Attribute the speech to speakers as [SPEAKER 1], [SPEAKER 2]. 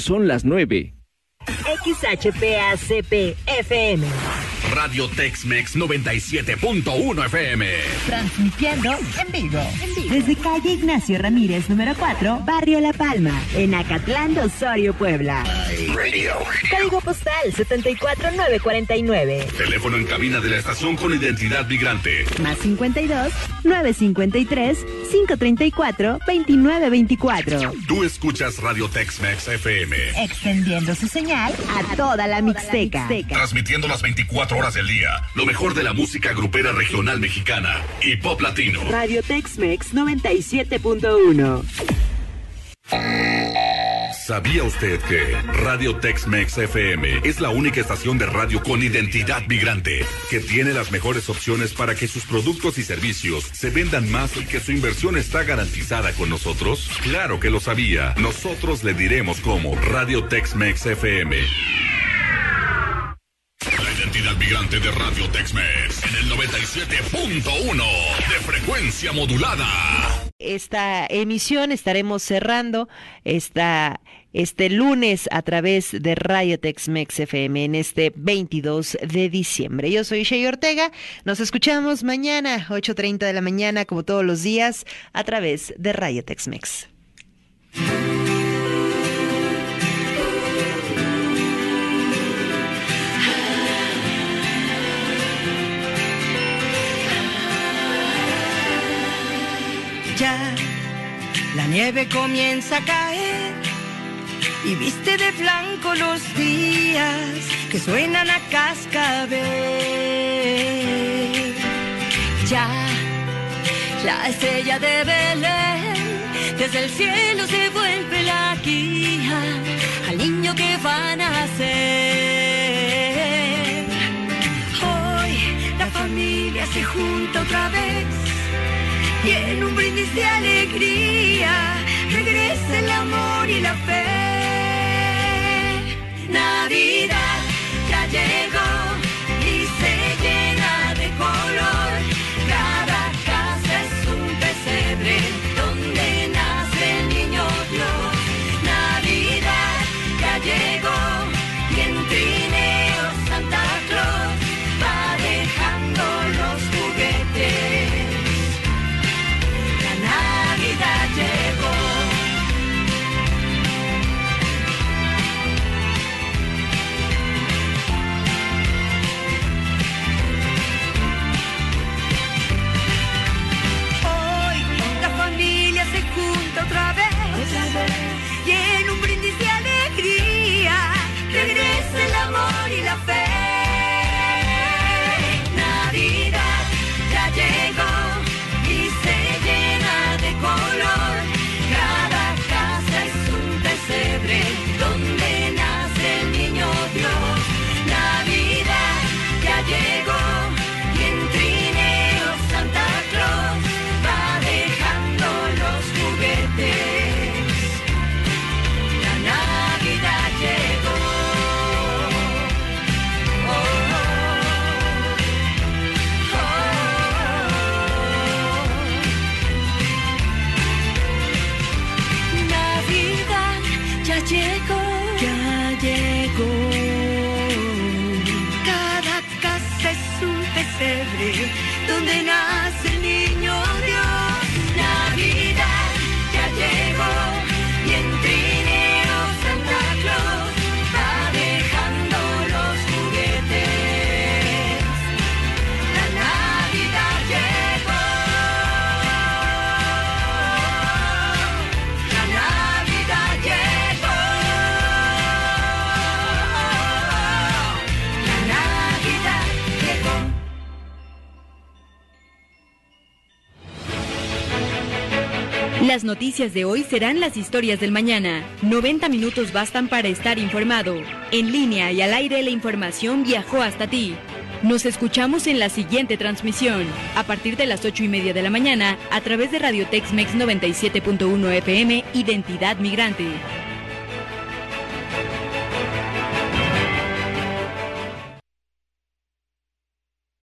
[SPEAKER 1] Son las 9.
[SPEAKER 2] XHPACP FM.
[SPEAKER 3] Radio Tex-Mex 97.1 FM.
[SPEAKER 2] Transmitiendo en vivo. Desde calle Ignacio Ramírez, número 4, Barrio La Palma, en Acatlán de Osorio, Puebla.
[SPEAKER 3] Radio.
[SPEAKER 2] Código postal 74949.
[SPEAKER 3] Teléfono en cabina de la estación con identidad migrante.
[SPEAKER 2] Más 52 953 534 2924.
[SPEAKER 3] Tú escuchas Radio Tex-Mex FM.
[SPEAKER 2] Extendiendo su señal a toda la Mixteca.
[SPEAKER 3] Transmitiendo las 24 horas del día. Lo mejor de la música grupera regional mexicana y pop latino.
[SPEAKER 2] Radio Tex-Mex 97.1.
[SPEAKER 3] ¿Sabía usted que Radio Tex-Mex FM es la única estación de radio con identidad migrante que tiene las mejores opciones para que sus productos y servicios se vendan más y que su inversión está garantizada con nosotros? Claro que lo sabía. Nosotros le diremos cómo. Radio Tex-Mex FM. La identidad migrante de Radio Tex-Mex en el 97.1 de frecuencia modulada.
[SPEAKER 4] Esta emisión estaremos cerrando este lunes a través de Radio Tex-Mex FM en este 22 de diciembre. Yo soy Shey Ortega. Nos escuchamos mañana, 8:30 de la mañana, como todos los días, a través de Radio Tex-Mex.
[SPEAKER 5] Ya la nieve comienza a caer y viste de blanco los días que suenan a cascabel. Ya la estrella de Belén desde el cielo se vuelve la guía al niño que va a nacer. Hoy la familia se junta otra vez y en un brindis de alegría regresa el amor y la fe. Navidad ya llegó y se llena de color. Cada casa es un pesebre donde nace el niño Dios. Navidad ya llegó y en trineo Santa Claus va dejando los juguetes. Navidad llegó. Hoy la familia se junta otra vez y en un brindis de alegría regresa el amor y la fe. Navidad ya llegó y se llena de color. Cada casa es un pesebre donde nace el niño Dios. Navidad ya llegó y en trineo Santa Claus va dejando los juguetes. La Navidad llegó. Oh, oh, oh, oh. Navidad ya llegó, ya llegó. Cada casa es un pesebre donde nace el niño Dios. Navidad ya llegó y en trineo Santa Claus va dejando los juguetes. La Navidad llegó. La Navidad llegó. La Navidad llegó.
[SPEAKER 6] Las noticias de hoy serán las historias del mañana. 90 minutos bastan para estar informado. En línea y al aire la información viajó hasta ti. Nos escuchamos en la siguiente transmisión, a partir de las 8:30 de la mañana, a través de Radio Tex-Mex 97.1 FM, Identidad Migrante.